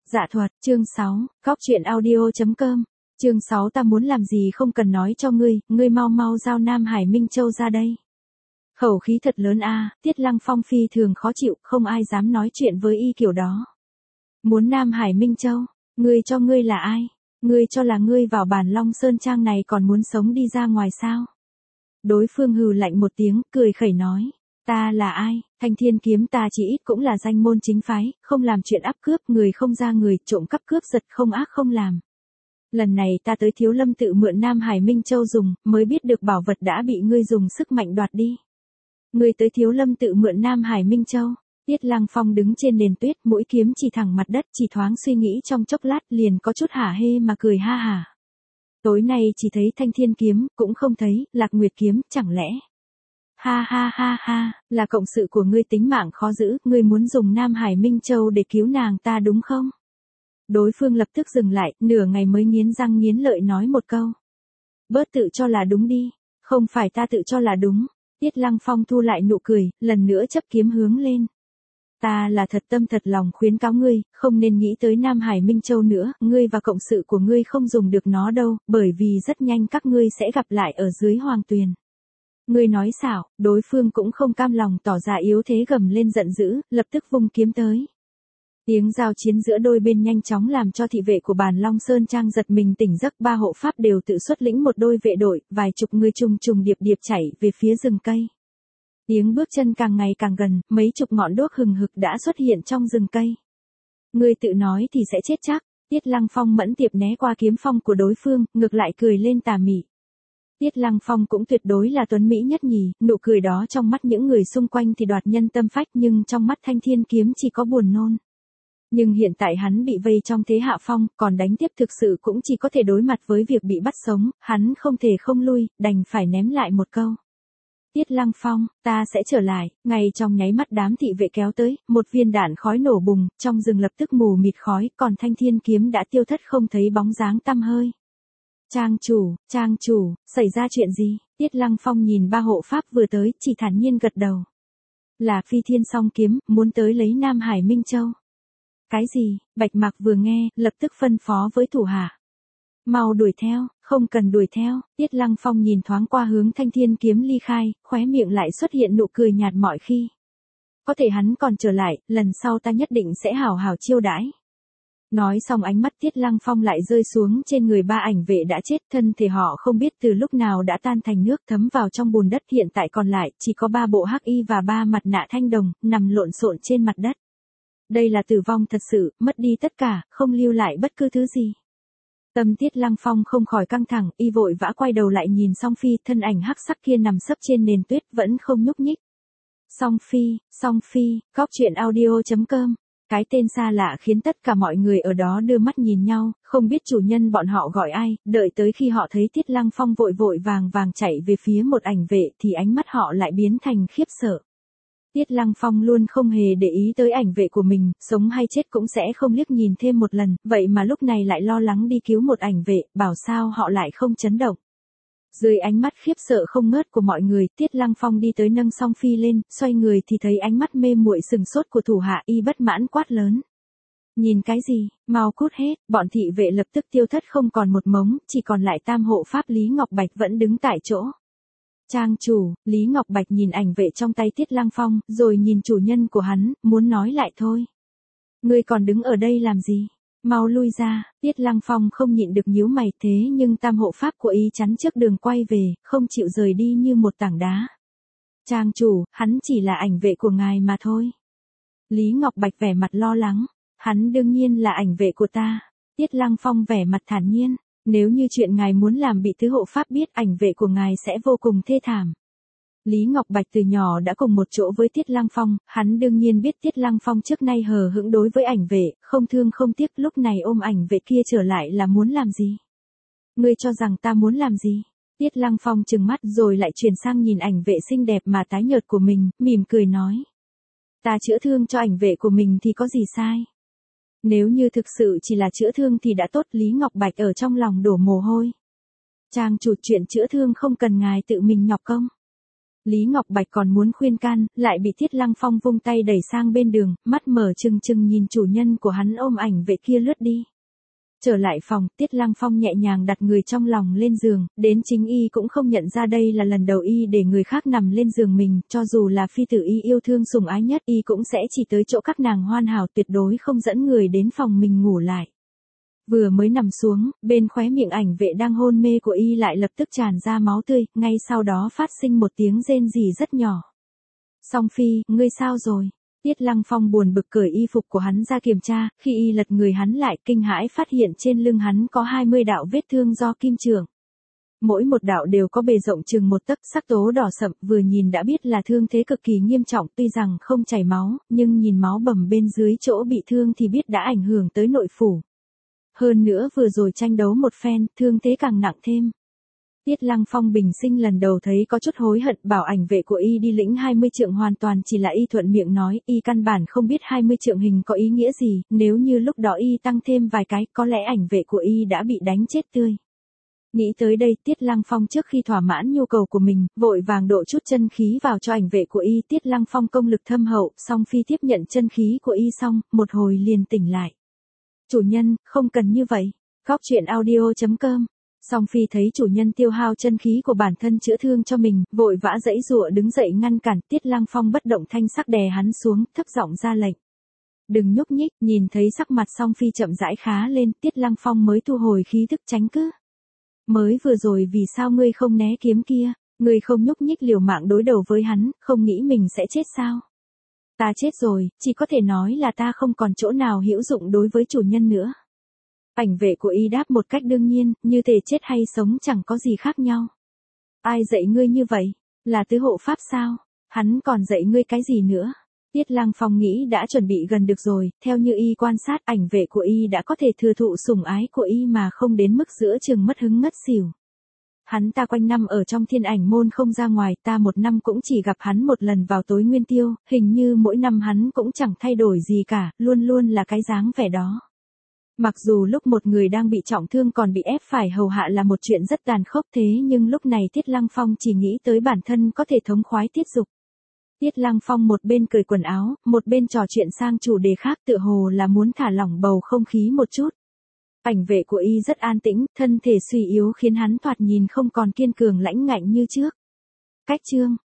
Dạ thuật, chương 6, Cóc truyện audio.com, chương 6 ta muốn làm gì không cần nói cho ngươi mau mau giao Nam Hải Minh Châu ra đây. Khẩu khí thật lớn a, Tiết Lăng Phong phi thường khó chịu, không ai dám nói chuyện với y kiểu đó. Muốn Nam Hải Minh Châu, ngươi cho ngươi là ai? Ngươi cho là ngươi vào bản Long Sơn Trang này còn muốn sống đi ra ngoài sao? Đối phương hừ lạnh một tiếng, cười khẩy nói. Ta là ai? Thanh Thiên Kiếm ta chỉ ít cũng là danh môn chính phái, không làm chuyện áp cướp, người không ra người, trộm cắp cướp giật không ác không làm. Lần này ta tới Thiếu Lâm tự mượn Nam Hải Minh Châu dùng, mới biết được bảo vật đã bị ngươi dùng sức mạnh đoạt đi. Ngươi tới Thiếu Lâm tự mượn Nam Hải Minh Châu. Tiết Lăng Phong đứng trên nền tuyết, mũi kiếm chỉ thẳng mặt đất, chỉ thoáng suy nghĩ trong chốc lát liền có chút hả hê mà cười ha hả. Tối nay chỉ thấy Thanh Thiên Kiếm, cũng không thấy, Lạc Nguyệt Kiếm, chẳng lẽ. Ha ha ha ha, là cộng sự của ngươi tính mạng khó giữ, ngươi muốn dùng Nam Hải Minh Châu để cứu nàng ta đúng không? Đối phương lập tức dừng lại, nửa ngày mới nghiến răng nghiến lợi nói một câu. Bớt tự cho là đúng đi, không phải ta tự cho là đúng. Tiết Lăng Phong thu lại nụ cười, lần nữa chấp kiếm hướng lên. Ta là thật tâm thật lòng khuyến cáo ngươi, không nên nghĩ tới Nam Hải Minh Châu nữa, ngươi và cộng sự của ngươi không dùng được nó đâu, bởi vì rất nhanh các ngươi sẽ gặp lại ở dưới Hoàng Tuyền. Ngươi nói xảo, đối phương cũng không cam lòng tỏ ra yếu thế gầm lên giận dữ, lập tức vung kiếm tới. Tiếng giao chiến giữa đôi bên nhanh chóng làm cho thị vệ của bản Long Sơn Trang giật mình tỉnh giấc, ba hộ pháp đều tự xuất lĩnh một đôi vệ đội, vài chục người trùng trùng điệp điệp chạy về phía rừng cây. Tiếng bước chân càng ngày càng gần, mấy chục ngọn đuốc hừng hực đã xuất hiện trong rừng cây. Ngươi tự nói thì sẽ chết chắc. Tiết Lăng Phong mẫn tiệp né qua kiếm phong của đối phương, ngược lại cười lên tà mị. Tiết Lăng Phong cũng tuyệt đối là tuấn mỹ nhất nhì, nụ cười đó trong mắt những người xung quanh thì đoạt nhân tâm phách, nhưng trong mắt Thanh Thiên Kiếm chỉ có buồn nôn. Nhưng hiện tại hắn bị vây trong thế hạ phong, còn đánh tiếp thực sự cũng chỉ có thể đối mặt với việc bị bắt sống, hắn không thể không lui, đành phải ném lại một câu. Tiết Lăng Phong, ta sẽ trở lại. Ngay trong nháy mắt đám thị vệ kéo tới, một viên đạn khói nổ bùng, trong rừng lập tức mù mịt khói, còn Thanh Thiên Kiếm đã tiêu thất không thấy bóng dáng tăm hơi. Trang chủ, xảy ra chuyện gì? Tiết Lăng Phong nhìn ba hộ pháp vừa tới, chỉ thản nhiên gật đầu. Là Phi Thiên Song Kiếm, muốn tới lấy Nam Hải Minh Châu. Cái gì? Bạch Mạc vừa nghe, lập tức phân phó với thủ hạ. Mau đuổi theo, không cần đuổi theo. Tiết Lăng Phong nhìn thoáng qua hướng Thanh Thiên Kiếm ly khai, khóe miệng lại xuất hiện nụ cười nhạt mọi khi. Có thể hắn còn trở lại, lần sau ta nhất định sẽ hảo hảo chiêu đãi. Nói xong ánh mắt Tiết Lăng Phong lại rơi xuống trên người ba ảnh vệ đã chết, thân thể họ không biết từ lúc nào đã tan thành nước thấm vào trong bùn đất, hiện tại còn lại chỉ có ba bộ hắc y và ba mặt nạ thanh đồng, nằm lộn xộn trên mặt đất. Đây là tử vong thật sự, mất đi tất cả, không lưu lại bất cứ thứ gì. Tâm Tiết Lăng Phong không khỏi căng thẳng, y vội vã quay đầu lại nhìn Song Phi, thân ảnh hắc sắc kia nằm sấp trên nền tuyết vẫn không nhúc nhích. Song Phi, Cóc truyện audio.com. Cái tên xa lạ khiến tất cả mọi người ở đó đưa mắt nhìn nhau, không biết chủ nhân bọn họ gọi ai, đợi tới khi họ thấy Tiết Lăng Phong vội vội vàng vàng chạy về phía một ảnh vệ thì ánh mắt họ lại biến thành khiếp sợ. Tiết Lăng Phong luôn không hề để ý tới ảnh vệ của mình, sống hay chết cũng sẽ không liếc nhìn thêm một lần, vậy mà lúc này lại lo lắng đi cứu một ảnh vệ, bảo sao họ lại không chấn động. Dưới ánh mắt khiếp sợ không ngớt của mọi người, Tiết Lăng Phong đi tới nâng Song Phi lên, xoay người thì thấy ánh mắt mê muội sừng sốt của thủ hạ, y bất mãn quát lớn. Nhìn cái gì, mau cút hết, bọn thị vệ lập tức tiêu thất không còn một mống, chỉ còn lại tam hộ pháp Lý Ngọc Bạch vẫn đứng tại chỗ. Trang chủ, Lý Ngọc Bạch nhìn ảnh vệ trong tay Tiết Lăng Phong, rồi nhìn chủ nhân của hắn, muốn nói lại thôi. Ngươi còn đứng ở đây làm gì? Mau lui ra. Tiết Lăng Phong không nhịn được nhíu mày, thế nhưng tam hộ pháp của y chắn trước đường quay về, không chịu rời đi như một tảng đá. Trang chủ, hắn chỉ là ảnh vệ của ngài mà thôi. Lý Ngọc Bạch vẻ mặt lo lắng. Hắn đương nhiên là ảnh vệ của ta. Tiết Lăng Phong vẻ mặt thản nhiên. Nếu như chuyện ngài muốn làm bị tứ hộ pháp biết, ảnh vệ của ngài sẽ vô cùng thê thảm. Lý Ngọc Bạch từ nhỏ đã cùng một chỗ với Tiết Lăng Phong, hắn đương nhiên biết Tiết Lăng Phong trước nay hờ hững đối với ảnh vệ, không thương không tiếc, lúc này ôm ảnh vệ kia trở lại là muốn làm gì? Ngươi cho rằng ta muốn làm gì? Tiết Lăng Phong trừng mắt rồi lại chuyển sang nhìn ảnh vệ xinh đẹp mà tái nhợt của mình, mỉm cười nói. Ta chữa thương cho ảnh vệ của mình thì có gì sai? Nếu như thực sự chỉ là chữa thương thì đã tốt. Lý Ngọc Bạch ở trong lòng đổ mồ hôi. Trang chủ, chuyện chữa thương không cần ngài tự mình nhọc công. Lý Ngọc Bạch còn muốn khuyên can, lại bị Tiết Lăng Phong vung tay đẩy sang bên đường, mắt mở trừng trừng nhìn chủ nhân của hắn ôm ảnh vệ kia lướt đi. Trở lại phòng, Tiết Lăng Phong nhẹ nhàng đặt người trong lòng lên giường, đến chính y cũng không nhận ra đây là lần đầu y để người khác nằm lên giường mình, cho dù là phi tử y yêu thương sủng ái nhất y cũng sẽ chỉ tới chỗ các nàng hoàn hảo, tuyệt đối không dẫn người đến phòng mình ngủ lại. Vừa mới nằm xuống, bên khóe miệng ảnh vệ đang hôn mê của y lại lập tức tràn ra máu tươi, ngay sau đó phát sinh một tiếng rên rỉ rất nhỏ. Song Phi, ngươi sao rồi? Tiết Lăng Phong buồn bực cởi y phục của hắn ra kiểm tra, khi y lật người hắn lại kinh hãi phát hiện trên lưng hắn có 20 đạo vết thương do kim chưởng. Mỗi một đạo đều có bề rộng chừng một tấc, sắc tố đỏ sậm, vừa nhìn đã biết là thương thế cực kỳ nghiêm trọng, tuy rằng không chảy máu, nhưng nhìn máu bầm bên dưới chỗ bị thương thì biết đã ảnh hưởng tới nội phủ. Hơn nữa vừa rồi tranh đấu một phen, thương thế càng nặng thêm. Tiết Lăng Phong bình sinh lần đầu thấy có chút hối hận, bảo ảnh vệ của y đi lĩnh 20 trượng hoàn toàn chỉ là y thuận miệng nói, y căn bản không biết 20 trượng hình có ý nghĩa gì, nếu như lúc đó y tăng thêm vài cái, có lẽ ảnh vệ của y đã bị đánh chết tươi. Nghĩ tới đây, Tiết Lăng Phong trước khi thỏa mãn nhu cầu của mình, vội vàng độ chút chân khí vào cho ảnh vệ của y. Tiết Lăng Phong công lực thâm hậu, Song Phi tiếp nhận chân khí của y xong, một hồi liền tỉnh lại. Chủ nhân, không cần như vậy. Góc truyện audio.com. Song Phi thấy chủ nhân tiêu hao chân khí của bản thân chữa thương cho mình, vội vã giãy giụa đứng dậy ngăn cản. Tiết Lăng Phong bất động thanh sắc đè hắn xuống, thấp giọng ra lệnh. Đừng nhúc nhích, nhìn thấy sắc mặt Song Phi chậm rãi khá lên, Tiết Lăng Phong mới thu hồi khí thức tránh cứ. Mới vừa rồi vì sao ngươi không né kiếm kia, ngươi không nhúc nhích liều mạng đối đầu với hắn, không nghĩ mình sẽ chết sao? Ta chết rồi, chỉ có thể nói là ta không còn chỗ nào hữu dụng đối với chủ nhân nữa. Ảnh vệ của y đáp một cách đương nhiên, như thể chết hay sống chẳng có gì khác nhau. Ai dạy ngươi như vậy? Là tứ hộ pháp sao? Hắn còn dạy ngươi cái gì nữa? Tiết Lăng Phong nghĩ đã chuẩn bị gần được rồi, theo như y quan sát ảnh vệ của y đã có thể thừa thụ sủng ái của y mà không đến mức giữa chừng mất hứng ngất xỉu. Hắn ta quanh năm ở trong Thiên Ảnh môn không ra ngoài, ta một năm cũng chỉ gặp hắn một lần vào tối nguyên tiêu, hình như mỗi năm hắn cũng chẳng thay đổi gì cả, luôn luôn là cái dáng vẻ đó. Mặc dù lúc một người đang bị trọng thương còn bị ép phải hầu hạ là một chuyện rất tàn khốc, thế nhưng lúc này Tiết Lăng Phong chỉ nghĩ tới bản thân có thể thống khoái tiết dục. Tiết Lăng Phong một bên cởi quần áo, một bên trò chuyện sang chủ đề khác, tựa hồ là muốn thả lỏng bầu không khí một chút. Ảnh vệ của y rất an tĩnh, thân thể suy yếu khiến hắn thoạt nhìn không còn kiên cường lãnh ngạnh như trước. Cách chương